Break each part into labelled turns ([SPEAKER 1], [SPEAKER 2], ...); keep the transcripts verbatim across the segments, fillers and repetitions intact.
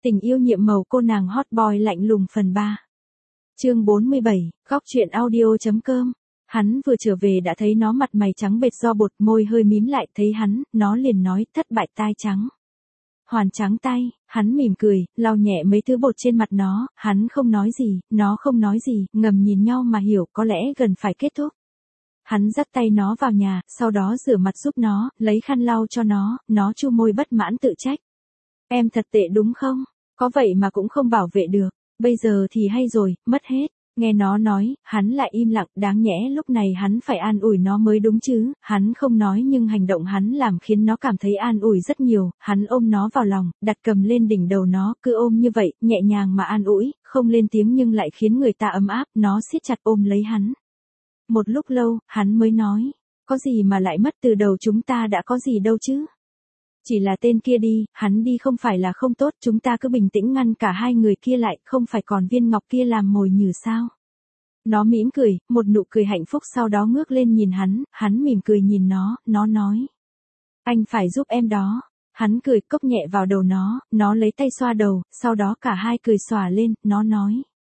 [SPEAKER 1] Tình yêu nhiệm màu cô nàng hot boy lạnh lùng phần ba. Chương bốn mươi bảy, góc truyện audio.com. Hắn vừa trở về đã thấy nó mặt mày trắng bệch do bột, môi hơi mím lại, thấy hắn, nó liền nói, thất bại tai trắng. Hoàn trắng tay, hắn mỉm cười, lau nhẹ mấy thứ bột trên mặt nó, hắn không nói gì, nó không nói gì, ngầm nhìn nhau mà hiểu có lẽ gần phải kết thúc. Hắn dắt tay nó vào nhà, sau đó rửa mặt giúp nó, lấy khăn lau cho nó, nó chu môi bất mãn tự trách. Em thật tệ đúng không? Có vậy mà cũng không bảo vệ được, bây giờ thì hay rồi, mất hết. Nghe nó nói, hắn lại im lặng, đáng nhẽ lúc này hắn phải an ủi nó mới đúng chứ, hắn không nói nhưng hành động hắn làm khiến nó cảm thấy an ủi rất nhiều, hắn ôm nó vào lòng, đặt cầm lên đỉnh đầu nó, cứ ôm như vậy, nhẹ nhàng mà an ủi, không lên tiếng nhưng lại khiến người ta ấm áp, nó siết chặt ôm lấy hắn. Một lúc lâu, hắn mới nói, có gì mà lại mất, từ đầu chúng ta đã có gì đâu chứ. Chỉ là tên kia đi, hắn đi không phải là không tốt, chúng ta cứ bình tĩnh ngăn cả hai người kia lại, không phải còn viên ngọc kia làm mồi nhử sao. Nó mỉm cười, một nụ cười hạnh phúc sau đó ngước lên nhìn hắn, hắn mỉm cười nhìn nó, nó nói. Anh phải giúp em đó. Hắn cười cốc nhẹ vào đầu nó, nó lấy tay xoa đầu, sau đó cả hai cười xòa lên, nó nói.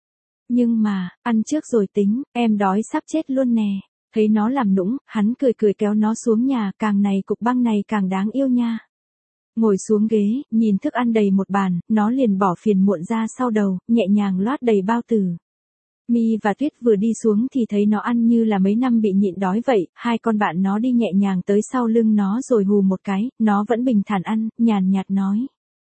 [SPEAKER 1] Nhưng mà, ăn trước rồi tính, em đói sắp chết luôn nè. Thấy nó làm nũng, hắn cười cười kéo nó xuống nhà, càng này cục băng này càng đáng yêu nha. Ngồi xuống ghế, nhìn thức ăn đầy một bàn, nó liền bỏ phiền muộn ra sau đầu, nhẹ nhàng loát đầy bao tử. Mi và Tuyết vừa đi xuống thì thấy nó ăn như là mấy năm bị nhịn đói vậy, hai con bạn nó đi nhẹ nhàng tới sau lưng nó rồi hù một cái, nó vẫn bình thản ăn, nhàn nhạt nói.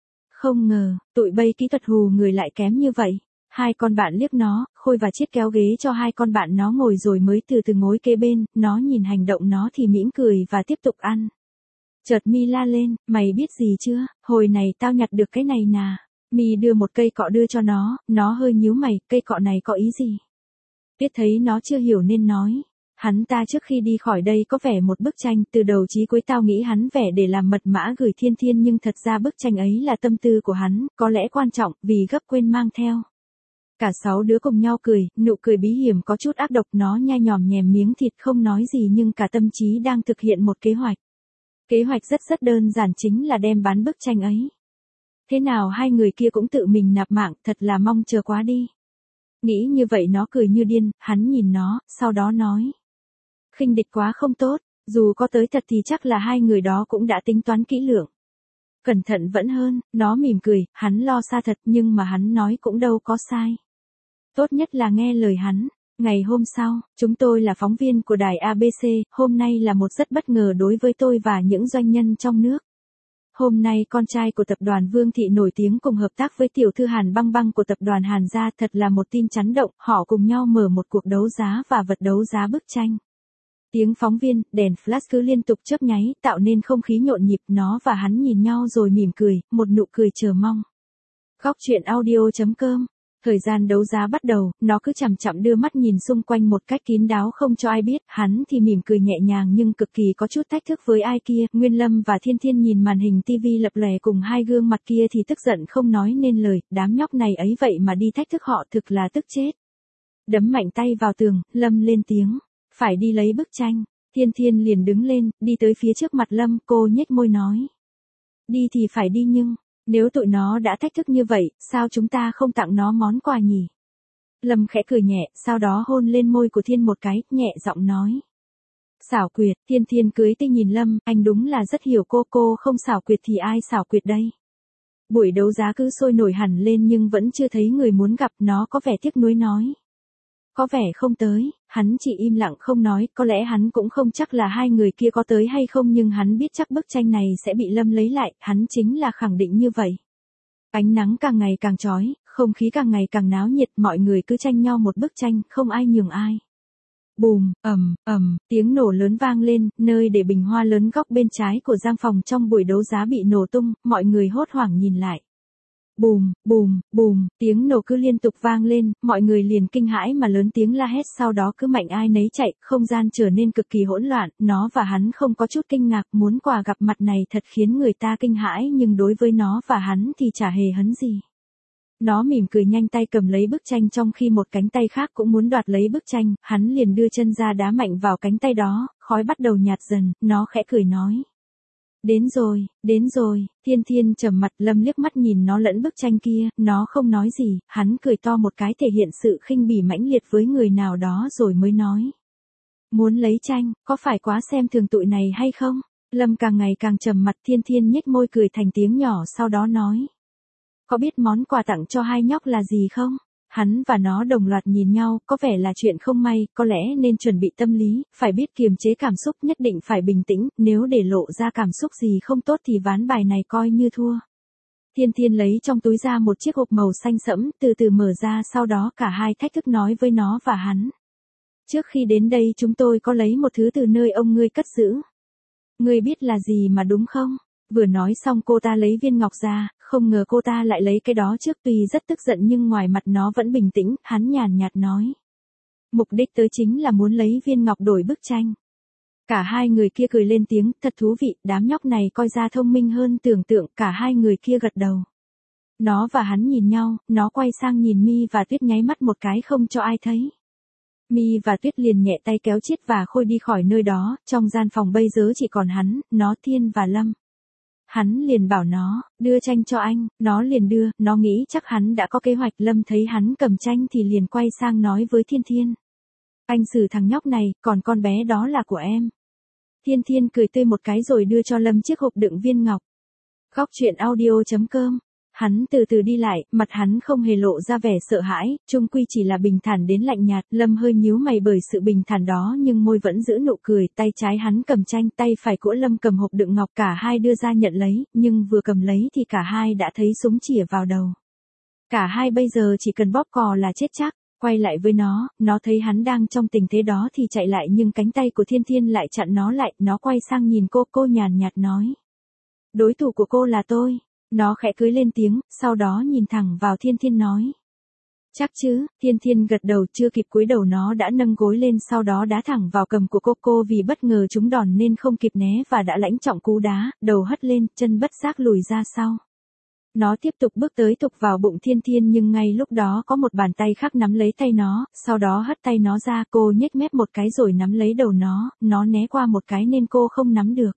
[SPEAKER 1] Không ngờ, tụi bay kỹ thuật hù người lại kém như vậy. Hai con bạn liếc nó, Khôi và Chiết kéo ghế cho hai con bạn nó ngồi rồi mới từ từ ngồi kế bên, nó nhìn hành động nó thì mỉm cười và tiếp tục ăn. Chợt Mi la lên, mày biết gì chưa, hồi này tao nhặt được cái này nà. Mi đưa một cây cọ đưa cho nó, nó hơi nhíu mày, cây cọ này có ý gì? Biết thấy nó chưa hiểu nên nói. Hắn ta trước khi đi khỏi đây có vẽ một bức tranh, từ đầu chí cuối tao nghĩ hắn vẽ để làm mật mã gửi Thiên Thiên nhưng thật ra bức tranh ấy là tâm tư của hắn, có lẽ quan trọng, vì gấp quên mang theo. Cả sáu đứa cùng nhau cười, nụ cười bí hiểm có chút ác độc, nó nhai nhòm nhèm miếng thịt không nói gì nhưng cả tâm trí đang thực hiện một kế hoạch. Kế hoạch rất rất đơn giản, chính là đem bán bức tranh ấy. Thế nào hai người kia cũng tự mình nạp mạng, thật là mong chờ quá đi. Nghĩ như vậy nó cười như điên, hắn nhìn nó, sau đó nói. Khinh địch quá không tốt, dù có tới thật thì chắc là hai người đó cũng đã tính toán kỹ lưỡng. Cẩn thận vẫn hơn, nó mỉm cười, hắn lo xa thật nhưng mà hắn nói cũng đâu có sai. Tốt nhất là nghe lời hắn. Ngày hôm sau, chúng tôi là phóng viên của đài a bê xê, hôm nay là một rất bất ngờ đối với tôi và những doanh nhân trong nước. Hôm nay con trai của tập đoàn Vương Thị nổi tiếng cùng hợp tác với tiểu thư Hàn Băng Băng của tập đoàn Hàn gia, thật là một tin chấn động, họ cùng nhau mở một cuộc đấu giá và vật đấu giá bức tranh. Tiếng phóng viên, đèn flash cứ liên tục chớp nháy, tạo nên không khí nhộn nhịp, nó và hắn nhìn nhau rồi mỉm cười, một nụ cười chờ mong. Góc truyện audio.com. Thời gian đấu giá bắt đầu, nó cứ chằm chằm đưa mắt nhìn xung quanh một cách kín đáo không cho ai biết, hắn thì mỉm cười nhẹ nhàng nhưng cực kỳ có chút thách thức với ai kia. Nguyên Lâm và Thiên Thiên nhìn màn hình tivi lập lòe cùng hai gương mặt kia thì tức giận không nói nên lời, đám nhóc này ấy vậy mà đi thách thức họ, thực là tức chết. Đấm mạnh tay vào tường, Lâm lên tiếng, phải đi lấy bức tranh. Thiên Thiên liền đứng lên, đi tới phía trước mặt Lâm, cô nhếch môi nói. Đi thì phải đi nhưng... Nếu tụi nó đã thách thức như vậy, sao chúng ta không tặng nó món quà nhỉ? Lâm khẽ cười nhẹ, sau đó hôn lên môi của Thiên một cái, nhẹ giọng nói. Xảo quyệt, Thiên Thiên cưới tinh nhìn Lâm, anh đúng là rất hiểu cô, cô không xảo quyệt thì ai xảo quyệt đây? Buổi đấu giá cứ sôi nổi hẳn lên nhưng vẫn chưa thấy người muốn gặp, nó có vẻ tiếc nuối nói. Có vẻ không tới, hắn chỉ im lặng không nói, có lẽ hắn cũng không chắc là hai người kia có tới hay không nhưng hắn biết chắc bức tranh này sẽ bị Lâm lấy lại, hắn chính là khẳng định như vậy. Ánh nắng càng ngày càng chói, không khí càng ngày càng náo nhiệt, mọi người cứ tranh nhau một bức tranh, không ai nhường ai. Bùm, ầm, ầm, tiếng nổ lớn vang lên, nơi để bình hoa lớn góc bên trái của gian phòng trong buổi đấu giá bị nổ tung, mọi người hốt hoảng nhìn lại. Bùm, bùm, bùm, tiếng nổ cứ liên tục vang lên, mọi người liền kinh hãi mà lớn tiếng la hét, sau đó cứ mạnh ai nấy chạy, không gian trở nên cực kỳ hỗn loạn, nó và hắn không có chút kinh ngạc, muốn quà gặp mặt này thật khiến người ta kinh hãi nhưng đối với nó và hắn thì chả hề hấn gì. Nó mỉm cười nhanh tay cầm lấy bức tranh trong khi một cánh tay khác cũng muốn đoạt lấy bức tranh, hắn liền đưa chân ra đá mạnh vào cánh tay đó, khói bắt đầu nhạt dần, nó khẽ cười nói. Đến rồi, đến rồi, Thiên Thiên trầm mặt. Lâm liếc mắt nhìn nó lẫn bức tranh kia, nó không nói gì, hắn cười to một cái thể hiện sự khinh bỉ mãnh liệt với người nào đó rồi mới nói. Muốn lấy tranh, có phải quá xem thường tụi này hay không? Lâm càng ngày càng trầm mặt. Thiên Thiên nhếch môi cười thành tiếng nhỏ sau đó nói. Có biết món quà tặng cho hai nhóc là gì không? Hắn và nó đồng loạt nhìn nhau, có vẻ là chuyện không may, có lẽ nên chuẩn bị tâm lý, phải biết kiềm chế cảm xúc, nhất định phải bình tĩnh, nếu để lộ ra cảm xúc gì không tốt thì ván bài này coi như thua. Thiên Thiên lấy trong túi ra một chiếc hộp màu xanh sẫm, từ từ mở ra, sau đó cả hai thách thức nói với nó và hắn. Trước khi đến đây chúng tôi có lấy một thứ từ nơi ông ngươi cất giữ. Ngươi biết là gì mà đúng không? Vừa nói xong cô ta lấy viên ngọc ra, không ngờ cô ta lại lấy cái đó trước, tuy rất tức giận nhưng ngoài mặt nó vẫn bình tĩnh, hắn nhàn nhạt nói. Mục đích tới chính là muốn lấy viên ngọc đổi bức tranh. Cả hai người kia cười lên tiếng, thật thú vị, đám nhóc này coi ra thông minh hơn tưởng tượng, cả hai người kia gật đầu. Nó và hắn nhìn nhau, nó quay sang nhìn Mi và Tuyết nháy mắt một cái không cho ai thấy. Mi và Tuyết liền nhẹ tay kéo Chiết và Khôi đi khỏi nơi đó, trong gian phòng bây giờ chỉ còn hắn, nó, Thiên và Lâm. Hắn liền bảo nó, đưa tranh cho anh, nó liền đưa, nó nghĩ chắc hắn đã có kế hoạch. Lâm thấy hắn cầm tranh thì liền quay sang nói với Thiên Thiên. Anh xử thằng nhóc này, còn con bé đó là của em. Thiên Thiên cười tươi một cái rồi đưa cho Lâm chiếc hộp đựng viên ngọc. Góc truyện audio chấm com. Hắn từ từ đi lại, mặt hắn không hề lộ ra vẻ sợ hãi, chung quy chỉ là bình thản đến lạnh nhạt. Lâm hơi nhíu mày bởi sự bình thản đó nhưng môi vẫn giữ nụ cười, tay trái hắn cầm tranh, tay phải của Lâm cầm hộp đựng ngọc, cả hai đưa ra nhận lấy, nhưng vừa cầm lấy thì cả hai đã thấy súng chĩa vào đầu. Cả hai bây giờ chỉ cần bóp cò là chết chắc. Quay lại với nó, nó thấy hắn đang trong tình thế đó thì chạy lại nhưng cánh tay của Thiên Thiên lại chặn nó lại, nó quay sang nhìn cô, cô nhàn nhạt nói. Đối thủ của cô là tôi. Nó khẽ cười lên tiếng, sau đó nhìn thẳng vào Thiên Thiên nói. Chắc chứ? Thiên Thiên gật đầu, chưa kịp cúi đầu nó đã nâng gối lên, sau đó đá thẳng vào cầm của cô. Cô vì bất ngờ trúng đòn nên không kịp né và đã lãnh trọng cú đá, đầu hất lên, chân bất giác lùi ra sau. Nó tiếp tục bước tới tục vào bụng Thiên Thiên nhưng ngay lúc đó có một bàn tay khác nắm lấy tay nó, sau đó hất tay nó ra. Cô nhếch mép một cái rồi nắm lấy đầu nó, nó né qua một cái nên cô không nắm được.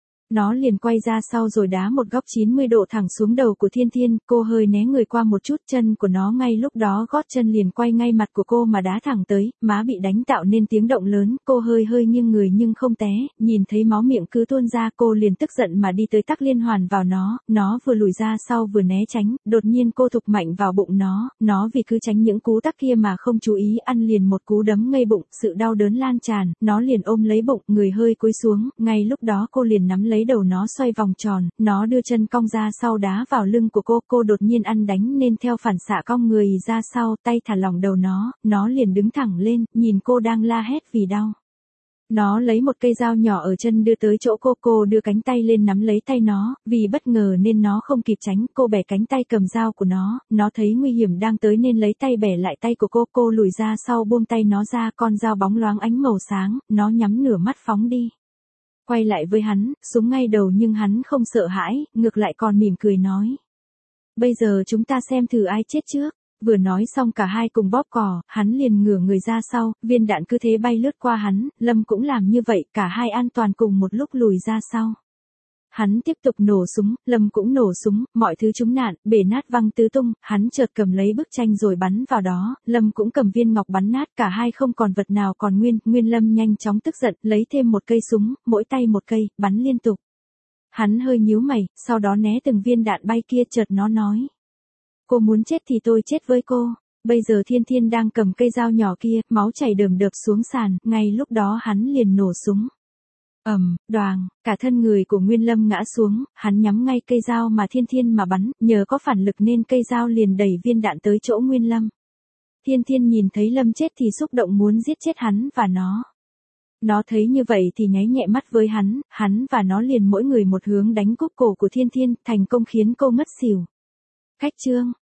[SPEAKER 1] Nó liền quay ra sau rồi đá một góc chín mươi độ thẳng xuống đầu của Thiên Thiên, cô hơi né người qua một chút, chân của nó ngay lúc đó gót chân liền quay ngay mặt của cô mà đá thẳng tới, má bị đánh tạo nên tiếng động lớn, cô hơi hơi nghiêng người nhưng không té, nhìn thấy máu miệng cứ tuôn ra cô liền tức giận mà đi tới tắc liên hoàn vào nó, nó vừa lùi ra sau vừa né tránh, đột nhiên cô thục mạnh vào bụng nó, nó vì cứ tránh những cú tắc kia mà không chú ý ăn liền một cú đấm ngay bụng, sự đau đớn lan tràn, nó liền ôm lấy bụng, người hơi cúi xuống, ngay lúc đó cô liền nắm lấy đầu nó xoay vòng tròn, nó đưa chân cong ra sau đá vào lưng của cô, cô đột nhiên ăn đánh nên theo phản xạ cong người ra sau, tay thả lỏng đầu nó, nó liền đứng thẳng lên, nhìn cô đang la hét vì đau. Nó lấy một cây dao nhỏ ở chân đưa tới chỗ cô, cô đưa cánh tay lên nắm lấy tay nó, vì bất ngờ nên nó không kịp tránh, cô bẻ cánh tay cầm dao của nó, nó thấy nguy hiểm đang tới nên lấy tay bẻ lại tay của cô, cô lùi ra sau buông tay nó ra, con dao bóng loáng ánh màu sáng, nó nhắm nửa mắt phóng đi. Quay lại với hắn, súng ngay đầu nhưng hắn không sợ hãi, ngược lại còn mỉm cười nói. Bây giờ chúng ta xem thử ai chết trước. Vừa nói xong cả hai cùng bóp cò, hắn liền ngửa người ra sau, viên đạn cứ thế bay lướt qua hắn, Lâm cũng làm như vậy, cả hai an toàn cùng một lúc lùi ra sau. Hắn tiếp tục nổ súng, Lâm cũng nổ súng, mọi thứ trúng nạn, bể nát văng tứ tung, hắn chợt cầm lấy bức tranh rồi bắn vào đó, Lâm cũng cầm viên ngọc bắn nát, cả hai không còn vật nào còn nguyên, nguyên Lâm nhanh chóng tức giận, lấy thêm một cây súng, mỗi tay một cây, bắn liên tục. Hắn hơi nhíu mày, sau đó né từng viên đạn bay kia, chợt nó nói. Cô muốn chết thì tôi chết với cô. Bây giờ Thiên Thiên đang cầm cây dao nhỏ kia, máu chảy đờm đợp xuống sàn, ngay lúc đó hắn liền nổ súng. Ầm, đoàng, cả thân người của Nguyên Lâm ngã xuống, hắn nhắm ngay cây dao mà Thiên Thiên mà bắn, nhờ có phản lực nên cây dao liền đẩy viên đạn tới chỗ Nguyên Lâm. Thiên Thiên nhìn thấy Lâm chết thì xúc động muốn giết chết hắn và nó. Nó thấy như vậy thì nháy nhẹ mắt với hắn, hắn và nó liền mỗi người một hướng đánh cúp cổ của Thiên Thiên, thành công khiến cô ngất xỉu. Cách chương